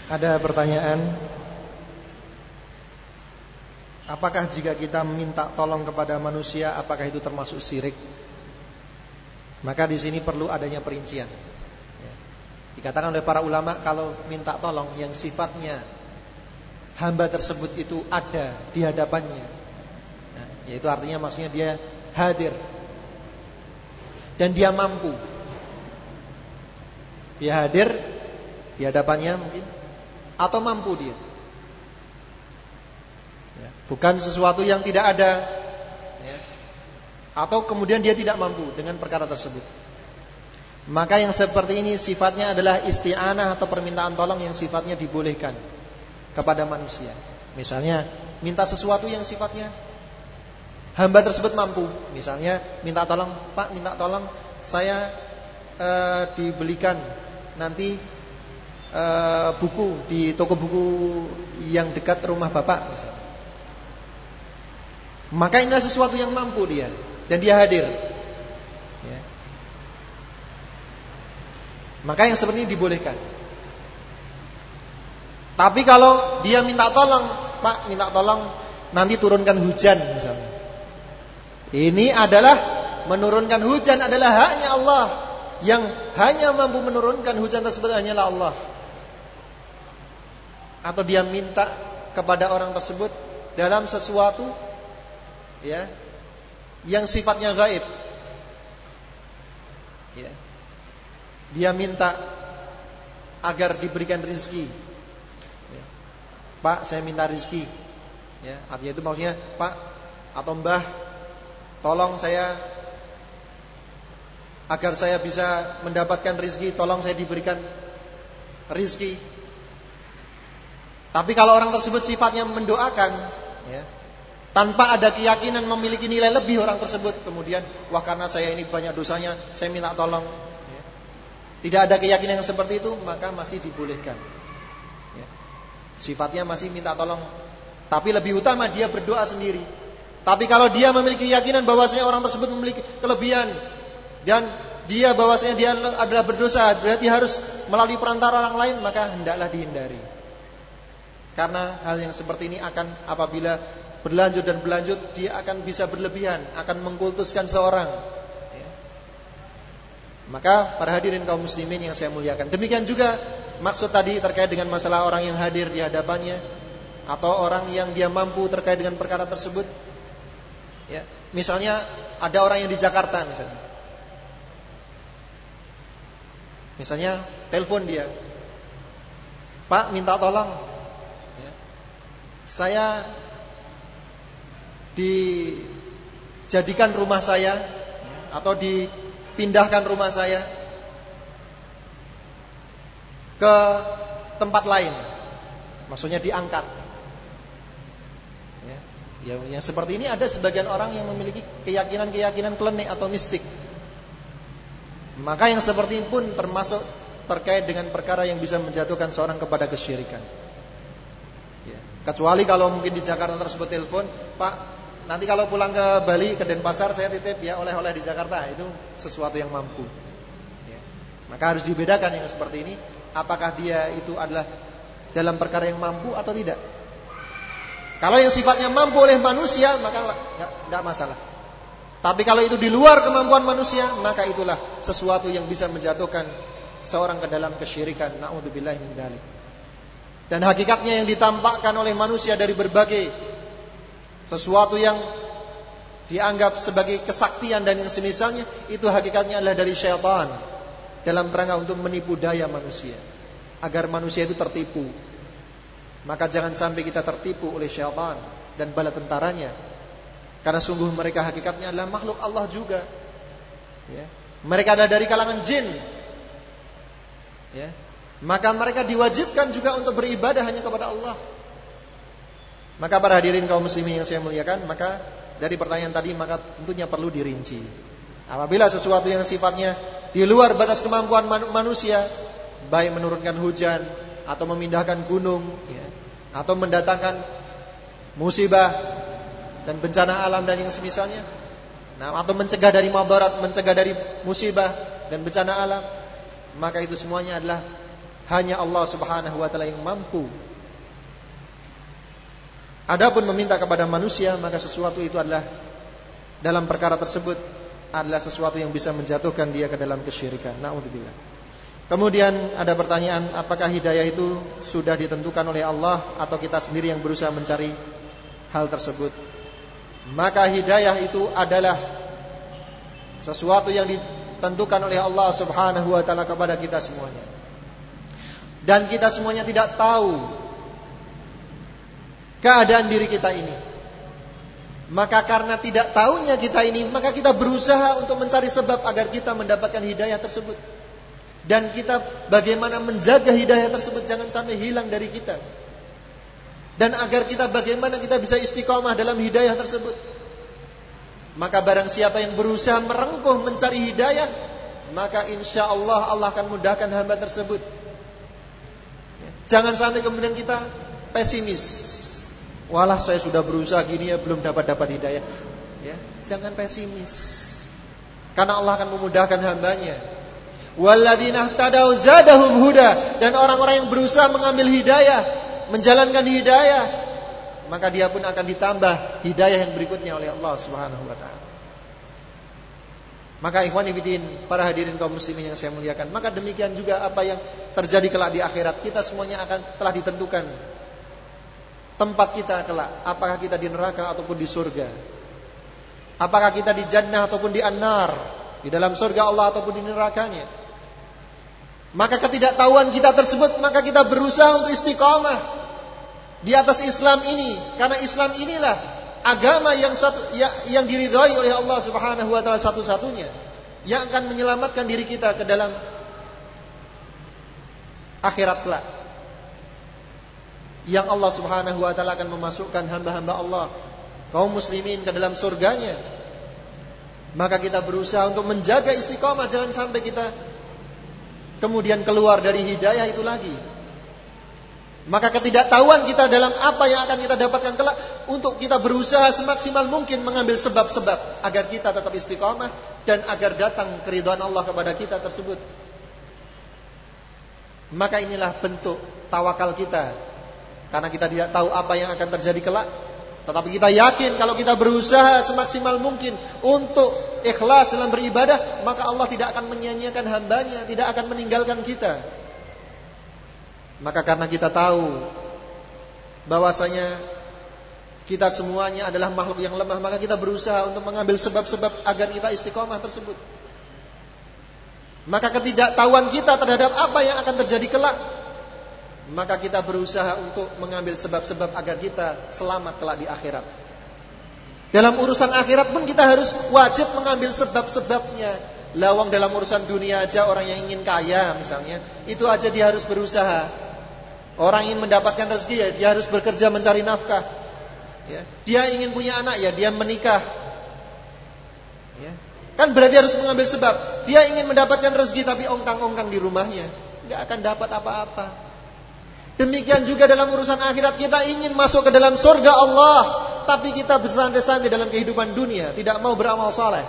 Ada pertanyaan, apakah jika kita minta tolong kepada manusia, apakah itu termasuk syirik? Maka di sini perlu adanya perincian. Dikatakan oleh para ulama, kalau minta tolong yang sifatnya hamba tersebut itu ada di hadapannya, yaitu artinya maksudnya dia hadir dan dia mampu. Dia hadir di hadapannya mungkin, atau mampu dia. Bukan sesuatu yang tidak ada, atau kemudian dia tidak mampu dengan perkara tersebut. Maka yang seperti ini sifatnya adalah isti'anah atau permintaan tolong yang sifatnya dibolehkan kepada manusia. Misalnya minta sesuatu yang sifatnya hamba tersebut mampu. Misalnya minta tolong, Pak minta tolong saya dibelikan nanti buku di toko buku yang dekat rumah Bapak misalnya. Maka inilah sesuatu yang mampu dia, dan dia hadir, ya. Maka yang seperti ini dibolehkan. Tapi kalau dia minta tolong, Pak minta tolong nanti turunkan hujan misalnya, ini adalah menurunkan hujan adalah haknya Allah. Yang hanya mampu menurunkan hujan tersebut hanyalah Allah. Atau dia minta kepada orang tersebut dalam sesuatu, ya, yang sifatnya gaib, ya. Dia minta agar diberikan rezeki, ya. Pak saya minta rezeki, ya. Artinya itu maksudnya Pak atau Mbah tolong saya agar saya bisa mendapatkan rezeki, tolong saya diberikan rezeki. Tapi kalau orang tersebut sifatnya mendoakan, ya, tanpa ada keyakinan memiliki nilai lebih orang tersebut, kemudian wah karena saya ini banyak dosanya, saya minta tolong, ya. Tidak ada keyakinan yang seperti itu, maka masih dibolehkan, ya. Sifatnya masih minta tolong, tapi lebih utama dia berdoa sendiri. Tapi kalau dia memiliki keyakinan bahwasanya orang tersebut memiliki kelebihan dan dia bahwasanya dia adalah berdosa, berarti harus melalui perantara orang lain, maka hendaklah dihindari. Karena hal yang seperti ini akan apabila berlanjut dan berlanjut, dia akan bisa berlebihan, akan mengkultuskan seorang, ya. Maka para hadirin kaum muslimin yang saya muliakan, demikian juga maksud tadi terkait dengan masalah orang yang hadir di hadapannya atau orang yang dia mampu terkait dengan perkara tersebut, ya. Misalnya ada orang yang di Jakarta misalnya telepon dia, Pak minta tolong, ya, saya dijadikan rumah saya atau dipindahkan rumah saya ke tempat lain, maksudnya diangkat, ya. Yang seperti ini ada sebagian orang yang memiliki keyakinan klenik atau mistik. Maka yang seperti ini pun termasuk terkait dengan perkara yang bisa menjatuhkan seorang kepada kesyirikan, ya. Kecuali kalau mungkin di Jakarta tersebut telepon, Pak nanti kalau pulang ke Bali, ke Denpasar saya titip ya oleh-oleh di Jakarta, itu sesuatu yang mampu, ya. Maka harus dibedakan yang seperti ini, apakah dia itu adalah dalam perkara yang mampu atau tidak. Kalau yang sifatnya mampu oleh manusia, maka tidak masalah. Tapi kalau itu di luar kemampuan manusia, maka itulah sesuatu yang bisa menjatuhkan seorang ke dalam kesyirikan. Na'udzubillahi min dzalik. Dan hakikatnya yang ditampakkan oleh manusia dari berbagai sesuatu yang dianggap sebagai kesaktian dan yang semisalnya, itu hakikatnya adalah dari syaitan dalam rangka untuk menipu daya manusia agar manusia itu tertipu. Maka jangan sampai kita tertipu oleh syaitan dan bala tentaranya, karena sungguh mereka hakikatnya adalah makhluk Allah juga, ya. Mereka ada dari kalangan jin, ya. Maka mereka diwajibkan juga untuk beribadah hanya kepada Allah. Maka para hadirin kaum muslimin yang saya muliakan, maka dari pertanyaan tadi maka tentunya perlu dirinci. Apabila sesuatu yang sifatnya di luar batas kemampuan manusia, baik menurunkan hujan atau memindahkan gunung, ya, atau mendatangkan musibah dan bencana alam dan yang semisalnya, atau mencegah dari madarat, mencegah dari musibah dan bencana alam, maka itu semuanya adalah Hanya Allah Subhanahu wa taala yang mampu. Adapun meminta kepada manusia, maka sesuatu itu adalah dalam perkara tersebut adalah sesuatu yang bisa menjatuhkan dia ke dalam kesyirikan. Na'udzubillah. Kemudian ada pertanyaan, apakah hidayah itu sudah ditentukan oleh Allah atau kita sendiri yang berusaha mencari hal tersebut? Maka hidayah itu adalah sesuatu yang ditentukan oleh Allah Subhanahu wa taala kepada kita semuanya. Dan kita semuanya tidak tahu keadaan diri kita ini. Maka karena tidak tahunya kita ini, maka kita berusaha untuk mencari sebab agar kita mendapatkan hidayah tersebut. Dan kita bagaimana menjaga hidayah tersebut jangan sampai hilang dari kita. Dan agar kita bagaimana kita bisa istiqomah dalam hidayah tersebut. Maka barang siapa yang berusaha merengkuh mencari hidayah, maka insya Allah Allah akan mudahkan hamba tersebut. Jangan sampai kemudian kita pesimis. Walah saya sudah berusaha gini ya belum dapat hidayah. Ya, jangan pesimis. Karena Allah akan memudahkan hambanya. Walladzina ihtadaw zadahum huda, dan orang-orang yang berusaha mengambil hidayah, menjalankan hidayah, maka dia pun akan ditambah hidayah yang berikutnya oleh Allah Subhanahu wa taala. Maka ikhwan fillah, para hadirin kaum muslimin yang saya muliakan, maka demikian juga apa yang terjadi kelak di akhirat, kita semuanya akan telah ditentukan tempat kita kelak, apakah kita di neraka ataupun di surga, apakah kita di jannah ataupun di an-nar, di dalam surga Allah ataupun di nerakanya. Maka ketidaktahuan kita tersebut, maka kita berusaha untuk istiqamah di atas Islam ini, karena Islam inilah agama yang diridhai oleh Allah Subhanahu wa taala satu-satunya yang akan menyelamatkan diri kita ke dalam akhirat kelak. Yang Allah Subhanahu wa taala akan memasukkan hamba-hamba Allah kaum muslimin ke dalam surganya. Maka kita berusaha untuk menjaga istiqamah, jangan sampai kita kemudian keluar dari hidayah itu lagi. Maka ketidaktahuan kita dalam apa yang akan kita dapatkan kelak, untuk kita berusaha semaksimal mungkin mengambil sebab-sebab agar kita tetap istiqamah dan agar datang keridhaan Allah kepada kita tersebut. Maka inilah bentuk tawakal kita. Karena kita tidak tahu apa yang akan terjadi kelak, tetapi kita yakin kalau kita berusaha semaksimal mungkin untuk ikhlas dalam beribadah, maka Allah tidak akan menyia-nyiakan hambanya, tidak akan meninggalkan kita. Maka karena kita tahu bahwasanya kita semuanya adalah makhluk yang lemah, maka kita berusaha untuk mengambil sebab-sebab agar kita istiqomah tersebut. Maka ketidaktahuan kita terhadap apa yang akan terjadi kelak, maka kita berusaha untuk mengambil sebab-sebab agar kita selamat kelak di akhirat. Dalam urusan akhirat pun kita harus wajib mengambil sebab-sebabnya. Lawang dalam urusan dunia aja, orang yang ingin kaya misalnya, itu aja dia harus berusaha. Orang ingin mendapatkan rezeki ya dia harus bekerja mencari nafkah. Ya. Dia ingin punya anak ya dia menikah. Ya. Kan berarti harus mengambil sebab. Dia ingin mendapatkan rezeki tapi ongkang-ongkang di rumahnya, nggak akan dapat apa-apa. Demikian juga dalam urusan akhirat, kita ingin masuk ke dalam surga Allah, tapi kita bersantai-santai dalam kehidupan dunia, tidak mau beramal saleh.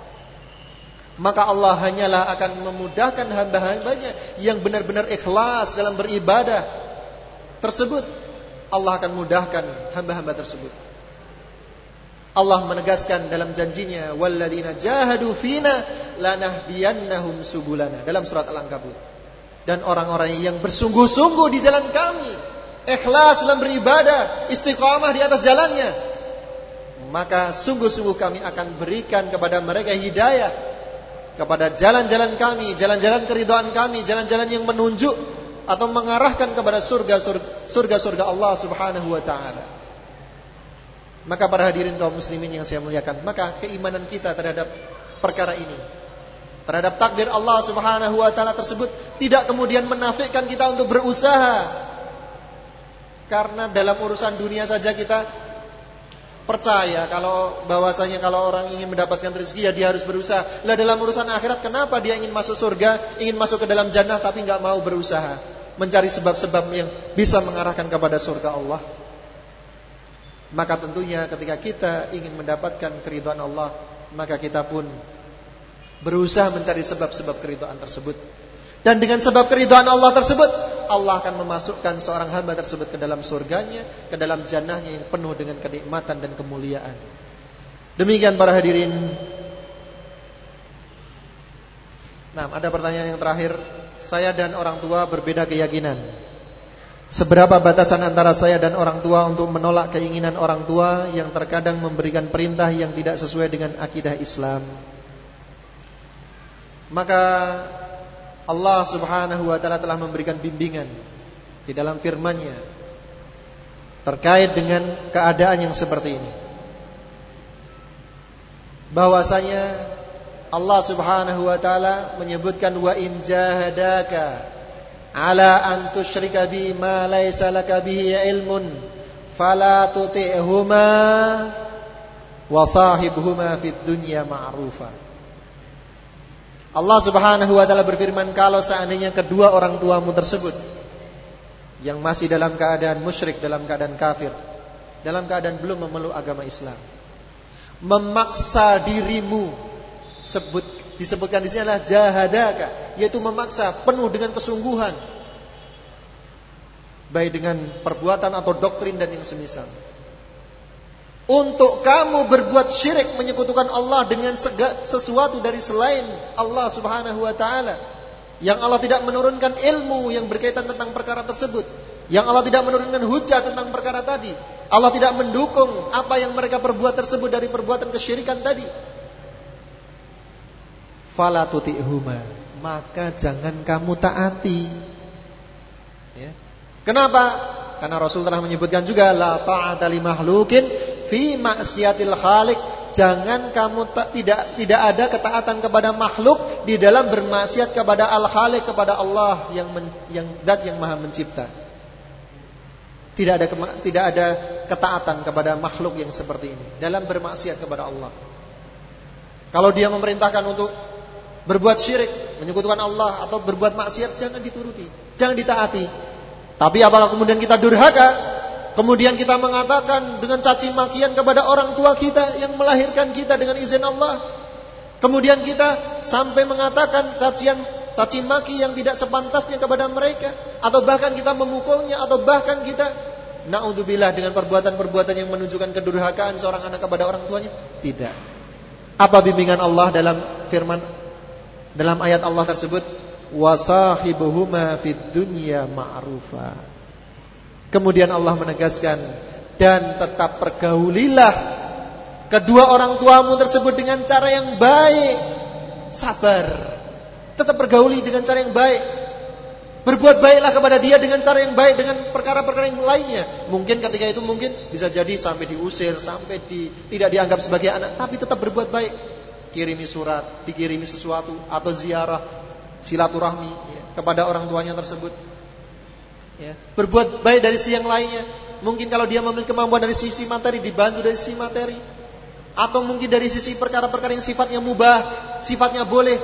Maka Allah hanyalah akan memudahkan hamba-hambanya yang benar-benar ikhlas dalam beribadah tersebut. Allah akan mudahkan hamba-hamba tersebut. Allah menegaskan dalam janjinya, walladzina jahadu fina lanahdiyannahum subulana, dalam surat Al-Ankabut. Dan orang-orang yang bersungguh-sungguh di jalan kami, ikhlas dalam beribadah, istiqamah di atas jalannya, maka sungguh-sungguh kami akan berikan kepada mereka hidayah kepada jalan-jalan kami, jalan-jalan keridhaan kami, jalan-jalan yang menunjuk atau mengarahkan kepada surga-surga Allah Subhanahu wa taala. Maka para hadirin kaum muslimin yang saya muliakan, maka keimanan kita terhadap perkara ini, terhadap takdir Allah Subhanahu wa taala tersebut, tidak kemudian menafikan kita untuk berusaha. Karena dalam urusan dunia saja kita percaya kalau bahwasanya kalau orang ingin mendapatkan rezeki ya dia harus berusaha. Lah dalam urusan akhirat kenapa dia ingin masuk surga, ingin masuk ke dalam jannah tapi enggak mau berusaha mencari sebab-sebab yang bisa mengarahkan kepada surga Allah? Maka tentunya ketika kita ingin mendapatkan keridhaan Allah, maka kita pun berusaha mencari sebab-sebab keridhaan tersebut. Dan dengan sebab keridhaan Allah tersebut, Allah akan memasukkan seorang hamba tersebut ke dalam surganya, ke dalam jannahnya yang penuh dengan kenikmatan dan kemuliaan. Demikian para hadirin. Nah, ada pertanyaan yang terakhir. Saya dan orang tua berbeda keyakinan. Seberapa batasan antara saya dan orang tua untuk menolak keinginan orang tua yang terkadang memberikan perintah yang tidak sesuai dengan akidah Islam? Maka Allah Subhanahu wa ta'ala telah memberikan bimbingan di dalam firman-Nya terkait dengan keadaan yang seperti ini. Bahwasanya Allah Subhanahu wa ta'ala menyebutkan, wa in jahadaka ala an tusyrika bi ma laysa laka bihi ilmun fala tuti'huma wa sahibhuma fid dunya ma'rufa. Allah Subhanahu wa ta'ala berfirman, kalau seandainya kedua orang tuamu tersebut yang masih dalam keadaan musyrik, dalam keadaan kafir, dalam keadaan belum memeluk agama Islam, memaksa dirimu, disebutkan di sini adalah jahadaka, yaitu memaksa penuh dengan kesungguhan, baik dengan perbuatan atau doktrin dan yang semisal, untuk kamu berbuat syirik, menyekutukan Allah dengan sesuatu dari selain Allah Subhanahu wa ta'ala, yang Allah tidak menurunkan ilmu yang berkaitan tentang perkara tersebut, yang Allah tidak menurunkan hujah tentang perkara tadi, Allah tidak mendukung apa yang mereka perbuat tersebut dari perbuatan kesyirikan tadi. Fala tuti'huma, maka jangan kamu taati. Ya. Kenapa? Karena Rasul telah menyebutkan juga, la ta'ata li makhlukin fi maksiatil khaliq. Jangan kamu tidak ada ketaatan kepada makhluk di dalam bermaksiat kepada al-khaliq, kepada Allah yang zat yang maha mencipta. Tidak ada ketaatan kepada makhluk yang seperti ini dalam bermaksiat kepada Allah. Kalau dia memerintahkan untuk berbuat syirik, menyekutukan Allah, atau berbuat maksiat, jangan dituruti, jangan ditaati. Tapi apakah kemudian kita durhaka, kemudian kita mengatakan dengan caci makian kepada orang tua kita yang melahirkan kita dengan izin Allah, kemudian kita sampai mengatakan caci maki yang tidak sepantasnya kepada mereka, atau bahkan kita memukulnya, atau bahkan kita naudzubillah dengan perbuatan-perbuatan yang menunjukkan kedurhakaan seorang anak kepada orang tuanya? Tidak. Apa bimbingan Allah dalam firman, dalam ayat Allah tersebut, wasahibuhuma fid dunya ma'rufa. Kemudian Allah menegaskan, dan tetap pergaulilah kedua orang tuamu tersebut dengan cara yang baik. Sabar. Tetap pergauli dengan cara yang baik. Berbuat baiklah kepada dia dengan cara yang baik, dengan perkara-perkara yang lainnya. Mungkin ketika itu mungkin bisa jadi sampai diusir, sampai tidak dianggap sebagai anak, tapi tetap berbuat baik. Kirimi surat, dikirimi sesuatu, atau ziarah, silaturahmi kepada orang tuanya tersebut. Ya. Berbuat baik dari sisi yang lainnya. Mungkin kalau dia memiliki kemampuan dari sisi materi, dibantu dari sisi materi, atau mungkin dari sisi perkara-perkara yang sifatnya mubah, sifatnya boleh.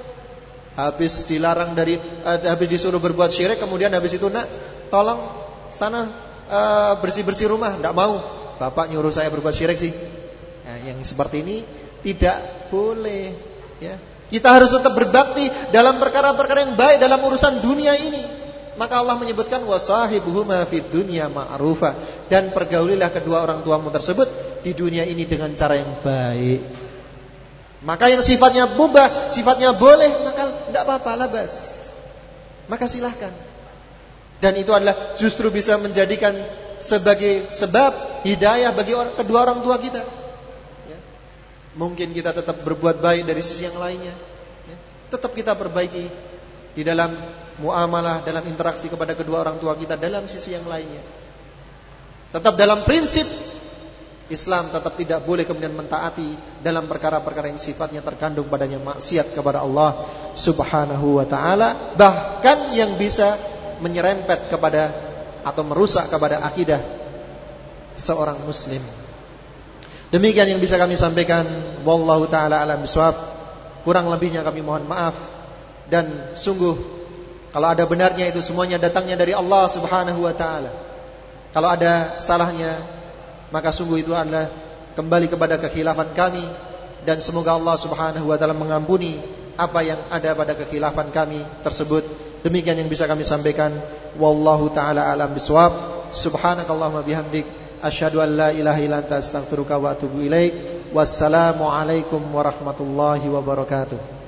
Habis dilarang habis disuruh berbuat syirik, kemudian habis itu, nak, tolong sana bersih-bersih rumah. Tidak mau, bapak nyuruh saya berbuat syirik sih. Nah, yang seperti ini tidak boleh. Ya. Kita harus tetap berbakti dalam perkara-perkara yang baik dalam urusan dunia ini. Maka Allah menyebutkan, wasahibuhuma fid dunya ma'rufa, dan pergaulilah kedua orang tuamu tersebut di dunia ini dengan cara yang baik. Maka yang sifatnya mubah, sifatnya boleh, maka tidak apa-apa, labas. Maka silahkan. Dan itu adalah justru bisa menjadikan sebagai sebab hidayah bagi kedua orang tua kita. Ya. Mungkin kita tetap berbuat baik dari sisi yang lainnya. Ya. Tetap kita perbaiki di dalam muamalah, dalam interaksi kepada kedua orang tua kita dalam sisi yang lainnya. Tetap dalam prinsip Islam, tetap tidak boleh kemudian mentaati dalam perkara-perkara yang sifatnya terkandung padanya maksiat kepada Allah Subhanahu wa ta'ala, bahkan yang bisa menyerempet kepada atau merusak kepada akidah seorang muslim. Demikian yang bisa kami sampaikan. Wallahu ta'ala alam bisawab. Kurang lebihnya kami mohon maaf. Dan sungguh kalau ada benarnya itu semuanya datangnya dari Allah Subhanahu wa ta'ala. Kalau ada salahnya, maka sungguh itu adalah kembali kepada kekhilafan kami. Dan semoga Allah Subhanahu wa ta'ala mengampuni apa yang ada pada kekhilafan kami tersebut. Demikian yang bisa kami sampaikan. Wallahu ta'ala alam biswab. Subhanakallahumma bihamdik, asyhadu an la ilaha illa anta astaghfiruka wa atubu ilaik. Wassalamu alaikum warahmatullahi wabarakatuh.